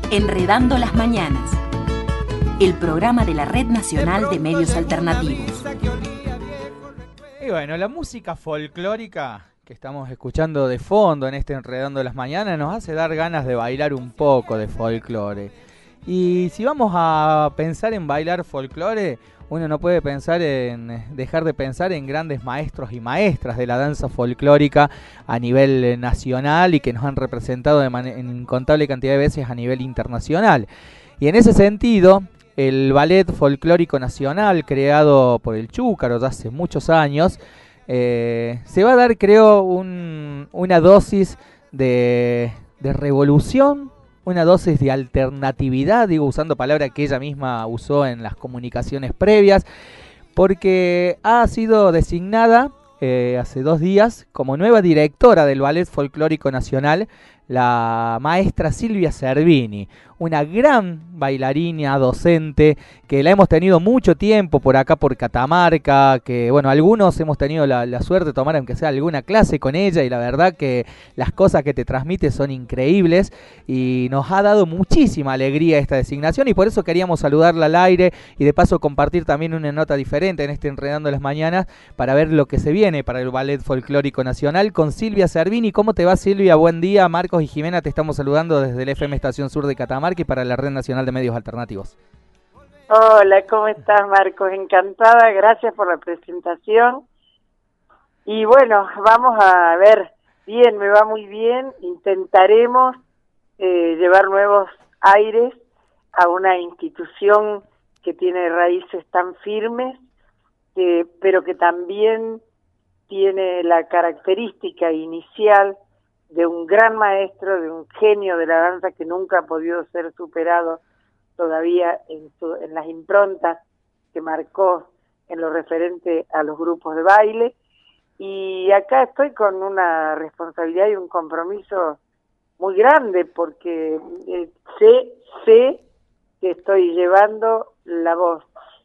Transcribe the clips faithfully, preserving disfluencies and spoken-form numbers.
Enredando las Mañanas, el programa de la Red Nacional de Medios Alternativos. Y bueno, la música folclórica que estamos escuchando de fondo en este Enredando las Mañanas nos hace dar ganas de bailar un poco de folclore. Y si vamos a pensar en bailar folclore, uno no puede pensar en dejar de pensar en grandes maestros y maestras de la danza folclórica a nivel nacional y que nos han representado de man- en incontable cantidad de veces a nivel internacional. Y en ese sentido, el Ballet Folclórico Nacional, creado por el Chúcaro ya hace muchos años, eh, se va a dar, creo, un, una dosis de, de revolución, una dosis de alternatividad, digo usando palabra que ella misma usó en las comunicaciones previas, porque ha sido designada eh, hace dos días como nueva directora del Ballet Folclórico Nacional la maestra Silvia Cervini, una gran bailarina, docente, que la hemos tenido mucho tiempo por acá por Catamarca, que bueno, algunos hemos tenido la, la suerte de tomar aunque sea alguna clase con ella y la verdad que las cosas que te transmite son increíbles y nos ha dado muchísima alegría esta designación y por eso queríamos saludarla al aire y de paso compartir también una nota diferente en este Enredando las Mañanas para ver lo que se viene para el Ballet Folclórico Nacional con Silvia Cervini. ¿Cómo te va, Silvia? Buen día. Marcos y Jimena te estamos saludando desde el F M Estación Sur de Catamarca y para la Red Nacional de Medios Alternativos. Hola, ¿cómo estás, Marcos? Encantada, gracias por la presentación. Y bueno, vamos a ver, bien, me va muy bien, intentaremos eh, llevar nuevos aires a una institución que tiene raíces tan firmes, eh, pero que también tiene la característica inicial de un gran maestro, de un genio de la danza que nunca ha podido ser superado todavía en, su, en las improntas que marcó en lo referente a los grupos de baile. Y acá estoy con una responsabilidad y un compromiso muy grande porque eh, sé, sé que estoy llevando la voz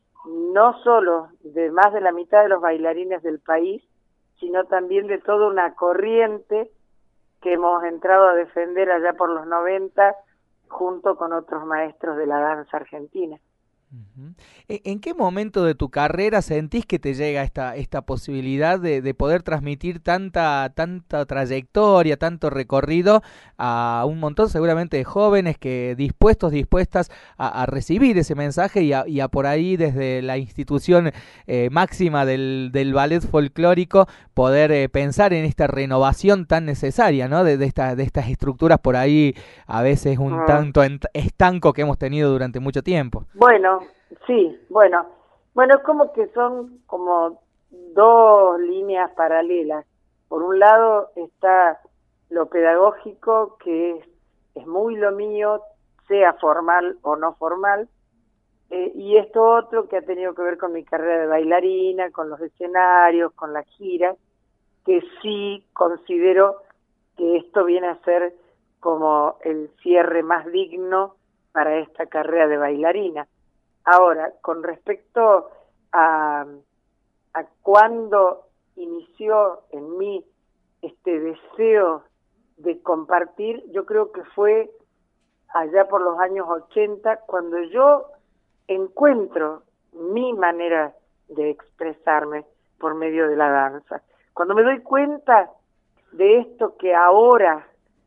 no solo de más de la mitad de los bailarines del país, sino también de toda una corriente que hemos entrado a defender allá por los noventa junto con otros maestros de la danza argentina. Uh-huh. ¿En qué momento de tu carrera sentís que te llega esta, esta posibilidad de, de poder transmitir tanta, tanta trayectoria, tanto recorrido a un montón seguramente de jóvenes que dispuestos, dispuestas a, a recibir ese mensaje y a, y a por ahí desde la institución eh, máxima del, del ballet folclórico poder eh, pensar en esta renovación tan necesaria, ¿no? de, de, esta, de estas estructuras por ahí a veces un uh-huh. tanto estanco que hemos tenido durante mucho tiempo? Bueno, sí, bueno, bueno, es como que son como dos líneas paralelas. Por un lado está lo pedagógico, que es, es muy lo mío, sea formal o no formal, eh, y esto otro que ha tenido que ver con mi carrera de bailarina, con los escenarios, con las giras, que sí considero que esto viene a ser como el cierre más digno para esta carrera de bailarina. Ahora, con respecto a, a cuándo inició en mí este deseo de compartir, yo creo que fue allá por los años ochenta, cuando yo encuentro mi manera de expresarme por medio de la danza. Cuando me doy cuenta de esto que ahora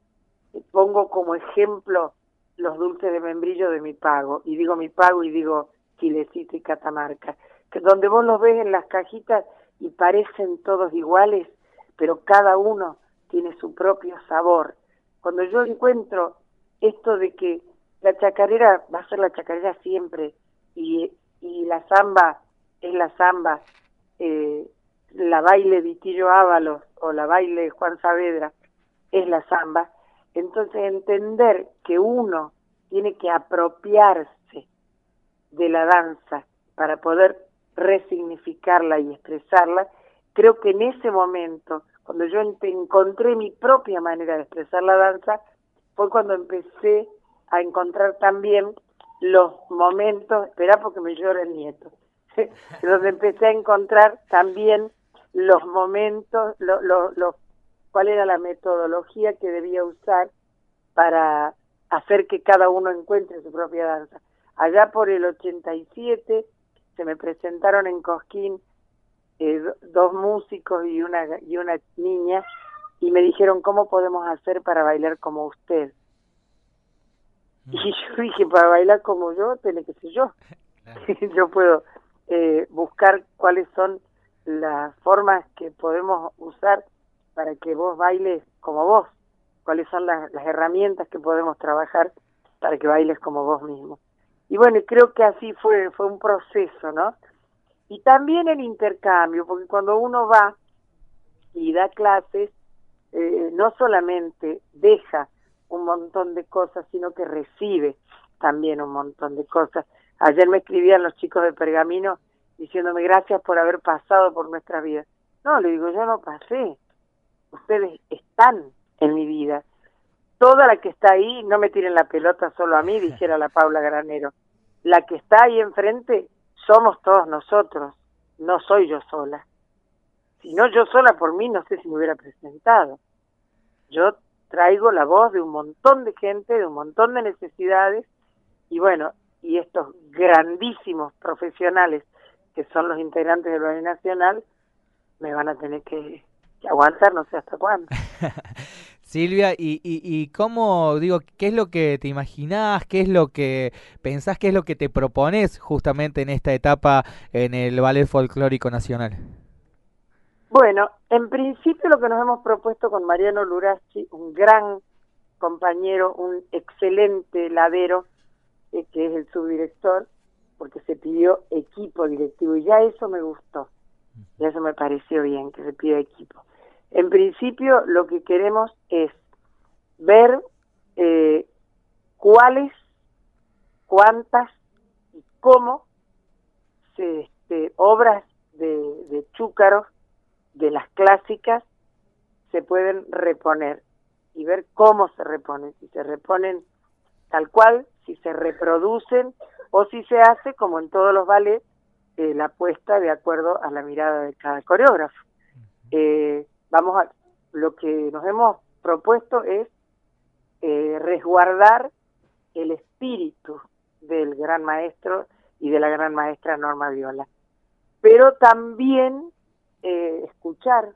pongo como ejemplo los dulces de membrillo de mi pago, y digo mi pago y digo Chilecito y Catamarca, que donde vos los ves en las cajitas y parecen todos iguales, pero cada uno tiene su propio sabor. Cuando yo encuentro esto de que la chacarera va a ser la chacarera siempre, y, y la samba es la samba, eh, la baile Vitillo Ábalos o la baile Juan Saavedra es la samba, entonces entender que uno tiene que apropiarse de la danza para poder resignificarla y expresarla, creo que en ese momento, cuando yo encontré mi propia manera de expresar la danza, fue cuando empecé a encontrar también los momentos, espera porque me llora el nieto, donde empecé a encontrar también los momentos, lo, lo, lo, cuál era la metodología que debía usar para hacer que cada uno encuentre su propia danza. Allá por el ochenta y siete se me presentaron en Cosquín eh, dos músicos y una, y una niña, y me dijeron, ¿cómo podemos hacer para bailar como usted? Y yo dije, para bailar como yo, tiene que ser yo. Claro. Yo puedo eh, buscar cuáles son las formas que podemos usar para que vos bailes como vos, cuáles son las, las herramientas que podemos trabajar para que bailes como vos mismo. Y bueno, creo que así fue, fue un proceso, ¿no? Y también el intercambio, porque cuando uno va y da clases, eh, no solamente deja un montón de cosas, sino que recibe también un montón de cosas. Ayer me escribían los chicos de Pergamino diciéndome gracias por haber pasado por nuestra vida. No, le digo, yo no pasé, ustedes están en mi vida. Toda la que está ahí, no me tiren la pelota solo a mí, dijera la Paula Granero. La que está ahí enfrente somos todos nosotros, no soy yo sola. Si no yo sola por mí, no sé si me hubiera presentado. Yo traigo la voz de un montón de gente, de un montón de necesidades, y bueno, y estos grandísimos profesionales que son los integrantes del Ballet Nacional, me van a tener que, que aguantar, no sé hasta cuándo. Silvia, y, y, y cómo, digo, ¿qué es lo que te imaginás? ¿Qué es lo que pensás? ¿Qué es lo que te propones justamente en esta etapa en el Ballet Folclórico Nacional? Bueno, en principio lo que nos hemos propuesto con Mariano Luraschi, un gran compañero, un excelente ladero, eh, que es el subdirector, porque se pidió equipo directivo, y ya eso me gustó, ya eso me pareció bien, que se pida equipo. En principio lo que queremos es ver eh, cuáles, cuántas y cómo se, este, obras de, de Chúcaro, de las clásicas, se pueden reponer y ver cómo se reponen, si se reponen tal cual, si se reproducen o si se hace, como en todos los ballets, eh, la puesta de acuerdo a la mirada de cada coreógrafo. Eh, vamos a, lo que nos hemos propuesto es eh, resguardar el espíritu del gran maestro y de la gran maestra Norma Viola, pero también eh, escuchar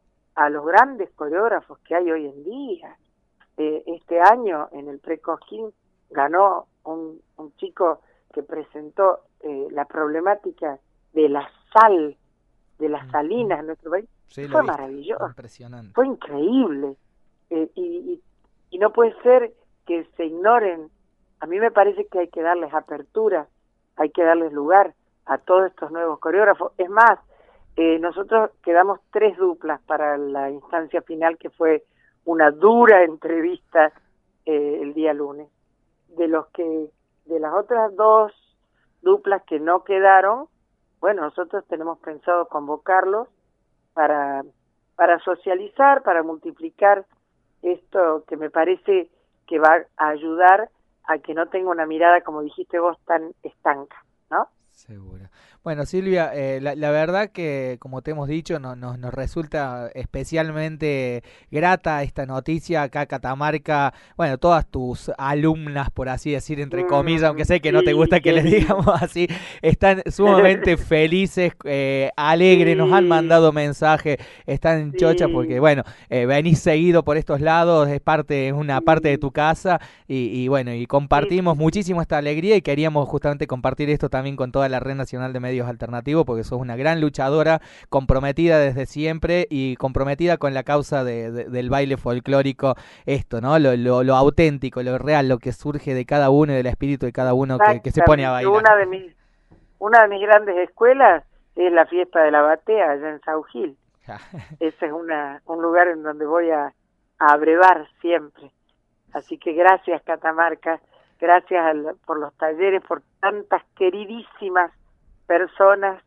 a los grandes coreógrafos que hay hoy en día. Eh, este año en el Pre-Cosquín ganó un, un chico que presentó eh, la problemática de la sal, de las salinas en nuestro país. Sí, fue maravilloso, impresionante, fue increíble, eh, y, y, y no puede ser que se ignoren. A mí me parece que hay que darles apertura, hay que darles lugar a todos estos nuevos coreógrafos. Es más, eh, nosotros quedamos tres duplas para la instancia final, que fue una dura entrevista eh, el día lunes. De los que, de las otras dos duplas que no quedaron, bueno, nosotros tenemos pensado convocarlos para, para socializar, para multiplicar esto que me parece que va a ayudar a que no tenga una mirada, como dijiste vos, tan estanca, ¿no? Seguro. Bueno, Silvia, eh, la, la verdad que, como te hemos dicho, no, no, nos resulta especialmente grata esta noticia acá en Catamarca. Bueno, todas tus alumnas, por así decir, entre comillas, mm, aunque sé que sí, no te gusta que les digamos así, están sumamente felices, eh, alegres, sí, nos han mandado mensajes, están sí. chochas porque, bueno, eh, venís seguido por estos lados, es parte, es una sí. parte de tu casa y, y bueno, y compartimos sí. muchísimo esta alegría y queríamos justamente compartir esto también con toda la Red Nacional de Medios Alternativos, porque sos una gran luchadora, comprometida desde siempre y comprometida con la causa de, de, del baile folclórico, esto, ¿no? Lo, lo, lo auténtico, lo real, lo que surge de cada uno y del espíritu de cada uno que, que se pone a bailar. Una de mis, una de mis grandes escuelas es la fiesta de la batea allá en Sau Gil. Ese es una, un lugar en donde voy a, a abrevar siempre. Así que gracias, Catamarca. Gracias al, por los talleres, por tantas queridísimas personas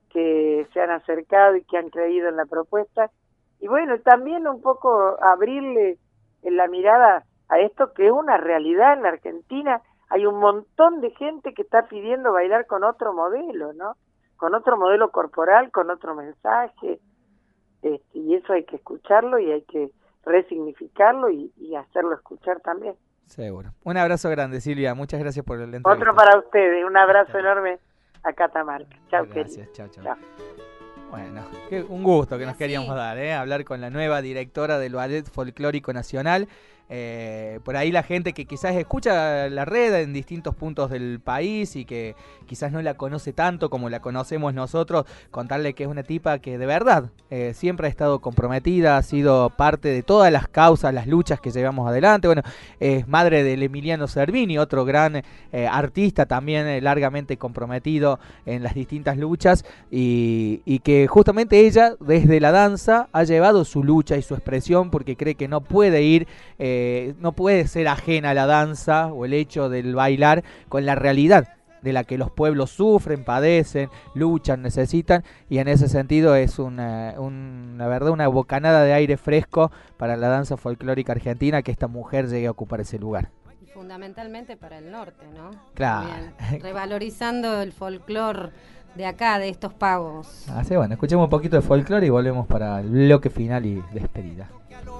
que se han acercado y que han creído en la propuesta. Y bueno, también un poco abrirle en la mirada a esto que es una realidad en la Argentina. Hay un montón de gente que está pidiendo bailar con otro modelo, ¿no? Con otro modelo corporal, con otro mensaje. Este, y eso hay que escucharlo y hay que resignificarlo y, y hacerlo escuchar también. Seguro. Un abrazo grande, Silvia. Muchas gracias por el entrevista. Otro para ustedes. Un abrazo enorme a Catamarca. Chau, gracias. Chau, chau. Bueno, qué, un gusto que nos queríamos dar, ¿eh? Hablar con la nueva directora del Ballet Folclórico Nacional. Eh, por ahí la gente que quizás escucha la red en distintos puntos del país y que quizás no la conoce tanto como la conocemos nosotros, contarle que es una tipa que de verdad eh, siempre ha estado comprometida, ha sido parte de todas las causas, las luchas que llevamos adelante. Bueno, es madre del Emiliano Cervini, otro gran eh, artista también eh, largamente comprometido en las distintas luchas y, y que justamente ella desde la danza ha llevado su lucha y su expresión porque cree que no puede ir eh, Eh, no puede ser ajena a la danza o el hecho del bailar con la realidad de la que los pueblos sufren, padecen, luchan, necesitan, y en ese sentido es una, una verdad, una bocanada de aire fresco para la danza folclórica argentina que esta mujer llegue a ocupar ese lugar. Fundamentalmente para el norte, ¿no? Claro. También, revalorizando el folclore de acá, de estos pagos. Así bueno, escuchemos un poquito de folclore y volvemos para el bloque final y despedida.